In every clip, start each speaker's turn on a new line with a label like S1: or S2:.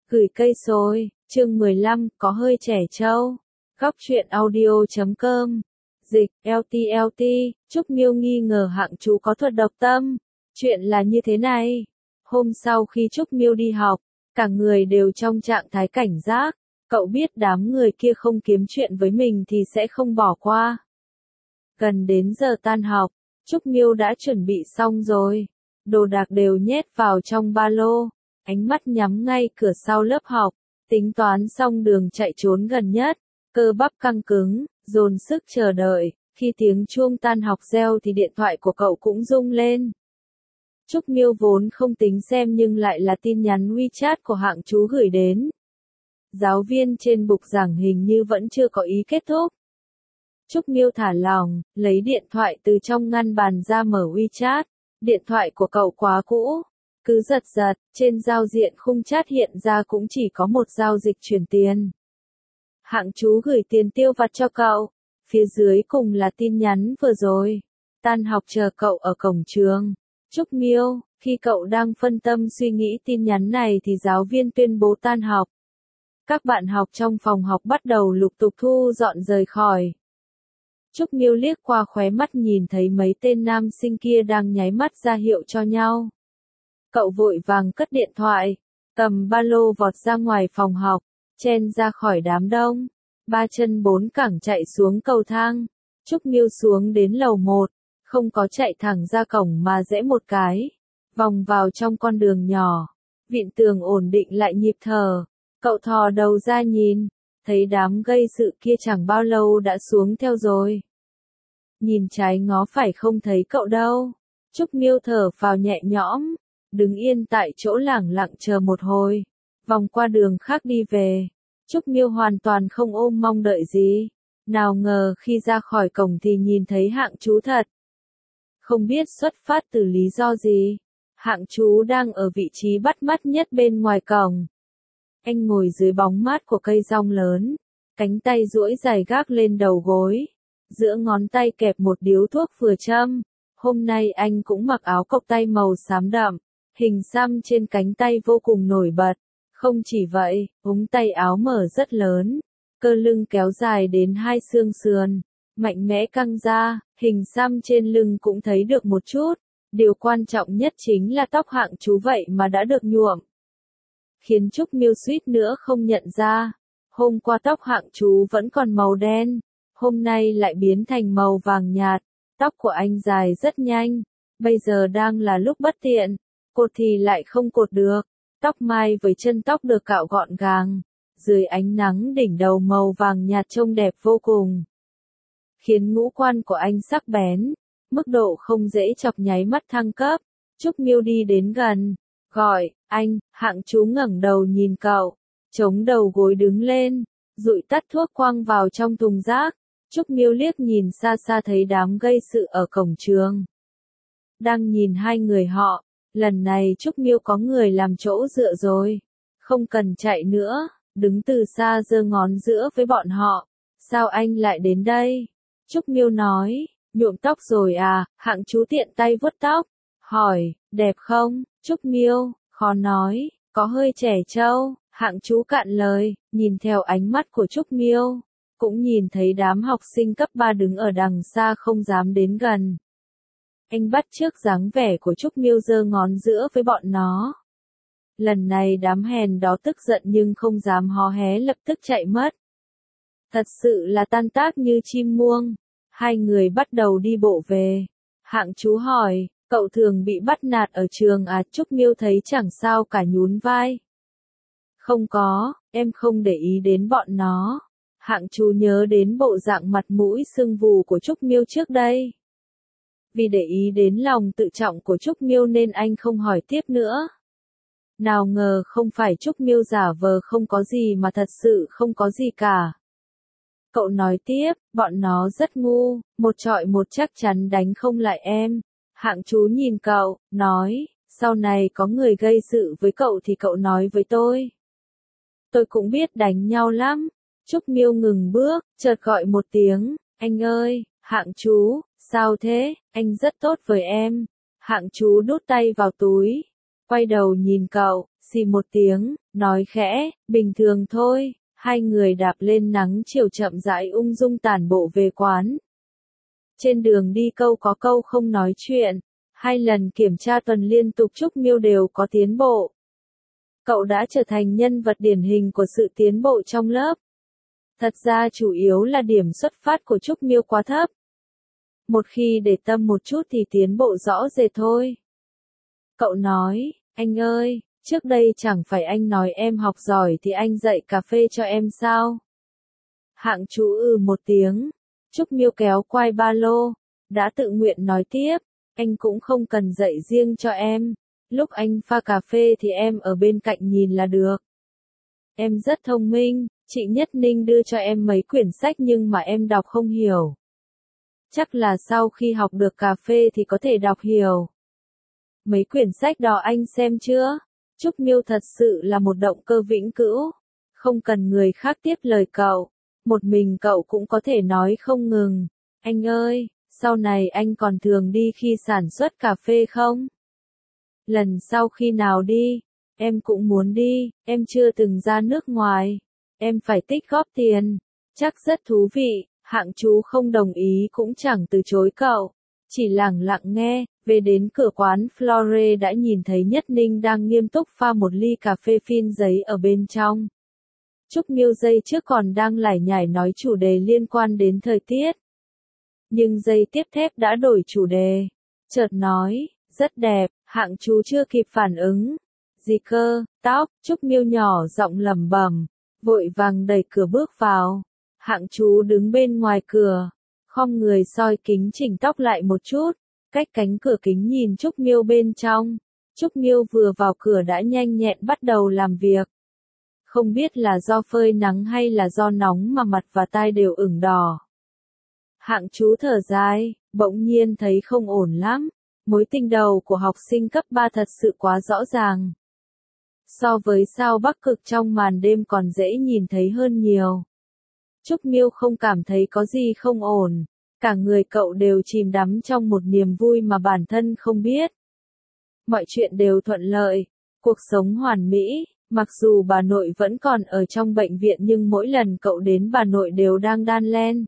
S1: Gửi cây xôi, chương 15, có hơi trẻ trâu. Góc truyện audio.com. Dịch, LT, Trúc Miêu nghi ngờ Hạng Chú có thuật độc tâm. Chuyện là như thế này. Hôm sau khi Trúc Miêu đi học, cả người đều trong trạng thái cảnh giác. Cậu biết đám người kia không kiếm chuyện với mình thì sẽ không bỏ qua. Gần đến giờ tan học, Trúc Miêu đã chuẩn bị xong rồi. Đồ đạc đều nhét vào trong ba lô. Ánh mắt nhắm ngay cửa sau lớp học, tính toán xong đường chạy trốn gần nhất, cơ bắp căng cứng, dồn sức chờ đợi, khi tiếng chuông tan học reo thì điện thoại của cậu cũng rung lên. Trúc Miêu vốn không tính xem nhưng lại là tin nhắn WeChat của Hạng Chú gửi đến. Giáo viên trên bục giảng hình như vẫn chưa có ý kết thúc. Trúc Miêu thả lỏng, lấy điện thoại từ trong ngăn bàn ra mở WeChat, điện thoại của cậu quá cũ. Cứ giật, trên giao diện khung chat hiện ra cũng chỉ có một giao dịch chuyển tiền. Hạng Chú gửi tiền tiêu vặt cho cậu, phía dưới cùng là tin nhắn vừa rồi. Tan học chờ cậu ở cổng trường. Trúc Miêu, khi cậu đang phân tâm suy nghĩ tin nhắn này thì giáo viên tuyên bố tan học. Các bạn học trong phòng học bắt đầu lục tục thu dọn rời khỏi. Trúc Miêu liếc qua khóe mắt nhìn thấy mấy tên nam sinh kia đang nháy mắt ra hiệu cho nhau. Cậu vội vàng cất điện thoại, cầm ba lô vọt ra ngoài phòng học, chen ra khỏi đám đông, ba chân bốn cẳng chạy xuống cầu thang. Trúc Miêu xuống đến lầu 1, không có chạy thẳng ra cổng mà rẽ một cái, vòng vào trong con đường nhỏ, vịn tường ổn định lại nhịp thở. Cậu thò đầu ra nhìn, thấy đám gây sự kia chẳng bao lâu đã xuống theo rồi. Nhìn trái ngó phải không thấy cậu đâu. Trúc Miêu thở phào nhẹ nhõm, đứng yên tại chỗ lẳng lặng chờ một hồi, vòng qua đường khác đi về. Trúc Miêu hoàn toàn không ôm mong đợi gì. Nào ngờ khi ra khỏi cổng thì nhìn thấy Hạng Chú thật. Không biết xuất phát từ lý do gì, Hạng Chú đang ở vị trí bắt mắt nhất bên ngoài cổng. Anh ngồi dưới bóng mát của cây rong lớn, cánh tay duỗi dài gác lên đầu gối, giữa ngón tay kẹp một điếu thuốc vừa châm. Hôm nay anh cũng mặc áo cộc tay màu xám đậm, hình xăm trên cánh tay vô cùng nổi bật. Không chỉ vậy, ống tay áo mở rất lớn, cơ lưng kéo dài đến hai xương sườn, mạnh mẽ căng ra, hình xăm trên lưng cũng thấy được một chút. Điều quan trọng nhất chính là tóc Hạng Chú vậy mà đã được nhuộm, khiến Trúc Miêu suýt nữa không nhận ra. Hôm qua tóc Hạng Chú vẫn còn màu đen, hôm nay lại biến thành màu vàng nhạt. Tóc của anh dài rất nhanh, bây giờ đang là lúc bất tiện, cột thì lại không cột được. Tóc mai với chân tóc được cạo gọn gàng, dưới ánh nắng đỉnh đầu màu vàng nhạt trông đẹp vô cùng, khiến ngũ quan của anh sắc bén, mức độ không dễ chọc nháy mắt thăng cấp. Trúc Miêu đi đến gần, gọi, anh. Hạng Chú ngẩng đầu nhìn cậu, chống đầu gối đứng lên, dụi tắt thuốc quăng vào trong thùng rác. Trúc Miêu liếc nhìn xa xa thấy đám gây sự ở cổng trường. Đang nhìn hai người họ, lần này Trúc Miêu có người làm chỗ dựa rồi. Không cần chạy nữa, đứng từ xa giơ ngón giữa với bọn họ. Sao anh lại đến đây? Trúc Miêu nói, nhuộm tóc rồi à? Hạng Chú tiện tay vuốt tóc, hỏi, đẹp không? Trúc Miêu, khó nói, có hơi trẻ trâu. Hạng Chú cạn lời, nhìn theo ánh mắt của Trúc Miêu, cũng nhìn thấy đám học sinh cấp 3 đứng ở đằng xa không dám đến gần. Anh bắt chước dáng vẻ của Trúc Miêu giơ ngón giữa với bọn nó. Lần này đám hèn đó tức giận nhưng không dám hó hé, lập tức chạy mất. Thật sự là tan tác như chim muông. Hai người bắt đầu đi bộ về. Hạng Chú hỏi, cậu thường bị bắt nạt ở trường à? Trúc Miêu thấy chẳng sao cả, nhún vai. Không có, em không để ý đến bọn nó. Hạng Chú nhớ đến bộ dạng mặt mũi sưng vù của Trúc Miêu trước đây. Vì để ý đến lòng tự trọng của Trúc Miêu nên anh không hỏi tiếp nữa. Nào ngờ không phải Trúc Miêu giả vờ không có gì mà thật sự không có gì cả. Cậu nói tiếp, bọn nó rất ngu, một trọi một chắc chắn đánh không lại em. Hạng Chú nhìn cậu, nói, sau này có người gây sự với cậu thì cậu nói với tôi. Tôi cũng biết đánh nhau lắm. Trúc Miêu ngừng bước, chợt gọi một tiếng, anh ơi. Hạng Chú, sao thế? Anh rất tốt với em. Hạng Chú đút tay vào túi, quay đầu nhìn cậu, Xì một tiếng, nói khẽ, bình thường thôi. Hai người đạp lên nắng chiều chậm rãi ung dung tản bộ về quán. Trên đường đi câu có câu không nói chuyện. 2 lần kiểm tra tuần liên tục Trúc Miêu đều có tiến bộ. Cậu đã trở thành nhân vật điển hình của sự tiến bộ trong lớp. Thật ra chủ yếu là điểm xuất phát của Trúc Miêu quá thấp. Một khi để tâm một chút thì tiến bộ rõ rệt thôi. Cậu nói, anh ơi, trước đây chẳng phải anh nói em học giỏi thì anh dạy cà phê cho em sao? Hạng chú một tiếng. Trúc Miêu kéo quai ba lô, đã tự nguyện nói tiếp, anh cũng không cần dạy riêng cho em. Lúc anh pha cà phê thì em ở bên cạnh nhìn là được. Em rất thông minh, chị Nhất Ninh đưa cho em mấy quyển sách nhưng mà em đọc không hiểu. Chắc là sau khi học được cà phê thì có thể đọc hiểu. Mấy quyển sách đó anh xem chưa? Trúc Miêu thật sự là một động cơ vĩnh cửu. Không cần người khác tiếp lời cậu. Một mình cậu cũng có thể nói không ngừng. Anh ơi, sau này anh còn thường đi khi sản xuất cà phê không? Lần sau khi nào đi? Em cũng muốn đi, em chưa từng ra nước ngoài. Em phải tích góp tiền. Chắc rất thú vị. Hạng chú không đồng ý cũng chẳng từ chối cậu. Chỉ lẳng lặng nghe, về đến cửa quán Flore đã nhìn thấy Nhất Ninh đang nghiêm túc pha một ly cà phê phin giấy ở bên trong. Trúc Miêu giây trước còn đang lải nhải nói chủ đề liên quan đến thời tiết. Nhưng giây tiếp theo đã đổi chủ đề. Chợt nói, rất đẹp, hạng chú chưa kịp phản ứng. Gì cơ, tóc, Trúc Miêu nhỏ giọng lẩm bẩm, vội vàng đẩy cửa bước vào. Hạng chú đứng bên ngoài cửa, khom người soi kính chỉnh tóc lại một chút, cách cánh cửa kính nhìn Trúc Miêu bên trong. Trúc Miêu vừa vào cửa đã nhanh nhẹn bắt đầu làm việc. Không biết là do phơi nắng hay là do nóng mà mặt và tai đều ửng đỏ. Hạng chú thở dài, bỗng nhiên thấy không ổn lắm. Mối tình đầu của học sinh cấp 3 thật sự quá rõ ràng. So với sao Bắc Cực trong màn đêm còn dễ nhìn thấy hơn nhiều. Trúc Miêu không cảm thấy có gì không ổn. Cả người cậu đều chìm đắm trong một niềm vui mà bản thân không biết. Mọi chuyện đều thuận lợi. Cuộc sống hoàn mỹ. Mặc dù bà nội vẫn còn ở trong bệnh viện nhưng mỗi lần cậu đến bà nội đều đang đan len.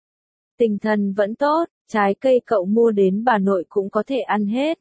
S1: Tinh thần vẫn tốt, trái cây cậu mua đến bà nội cũng có thể ăn hết.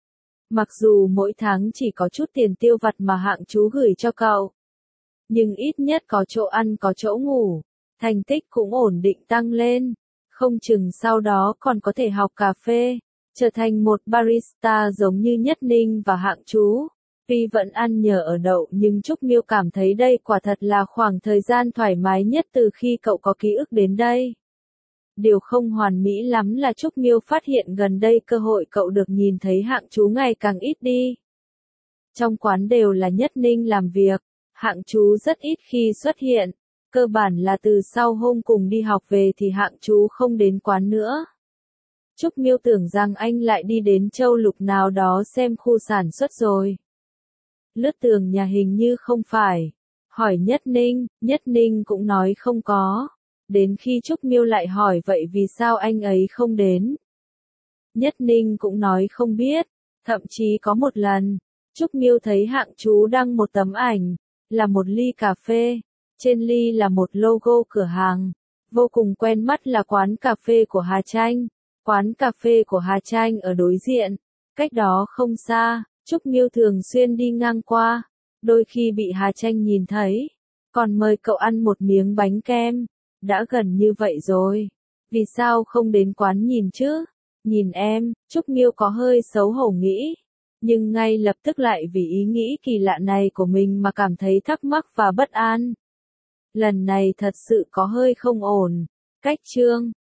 S1: Mặc dù mỗi tháng chỉ có chút tiền tiêu vặt mà hạng chú gửi cho cậu. Nhưng ít nhất có chỗ ăn có chỗ ngủ. Thành tích cũng ổn định tăng lên. Không chừng sau đó còn có thể học cà phê. Trở thành một barista giống như Nhất Ninh và hạng chú. Tuy vẫn ăn nhờ ở đậu nhưng Trúc Miêu cảm thấy đây quả thật là khoảng thời gian thoải mái nhất từ khi cậu có ký ức đến đây. Điều không hoàn mỹ lắm là Trúc Miêu phát hiện gần đây cơ hội cậu được nhìn thấy hạng chú ngày càng ít đi. Trong quán đều là Nhất Ninh làm việc, hạng chú rất ít khi xuất hiện, cơ bản là từ sau hôm cùng đi học về thì hạng chú không đến quán nữa. Trúc Miêu tưởng rằng anh lại đi đến châu lục nào đó xem khu sản xuất rồi. Lướt tường nhà hình như không phải. Hỏi Nhất Ninh cũng nói không có. Đến khi Trúc Miêu lại hỏi vậy vì sao anh ấy không đến. Nhất Ninh cũng nói không biết. Thậm chí có một lần, Trúc Miêu thấy hạng chú đăng một tấm ảnh, là một ly cà phê. Trên ly là một logo cửa hàng. Vô cùng quen mắt là quán cà phê của Hà Tranh. Quán cà phê của Hà Tranh ở đối diện. Cách đó không xa. Trúc Miêu thường xuyên đi ngang qua, đôi khi bị Hà Tranh nhìn thấy, còn mời cậu ăn một miếng bánh kem. Đã gần như vậy rồi, vì sao không đến quán nhìn chứ? Nhìn em, Trúc Miêu có hơi xấu hổ nghĩ, nhưng ngay lập tức lại vì ý nghĩ kỳ lạ này của mình mà cảm thấy thắc mắc và bất an. Lần này thật sự có hơi không ổn. Cách chương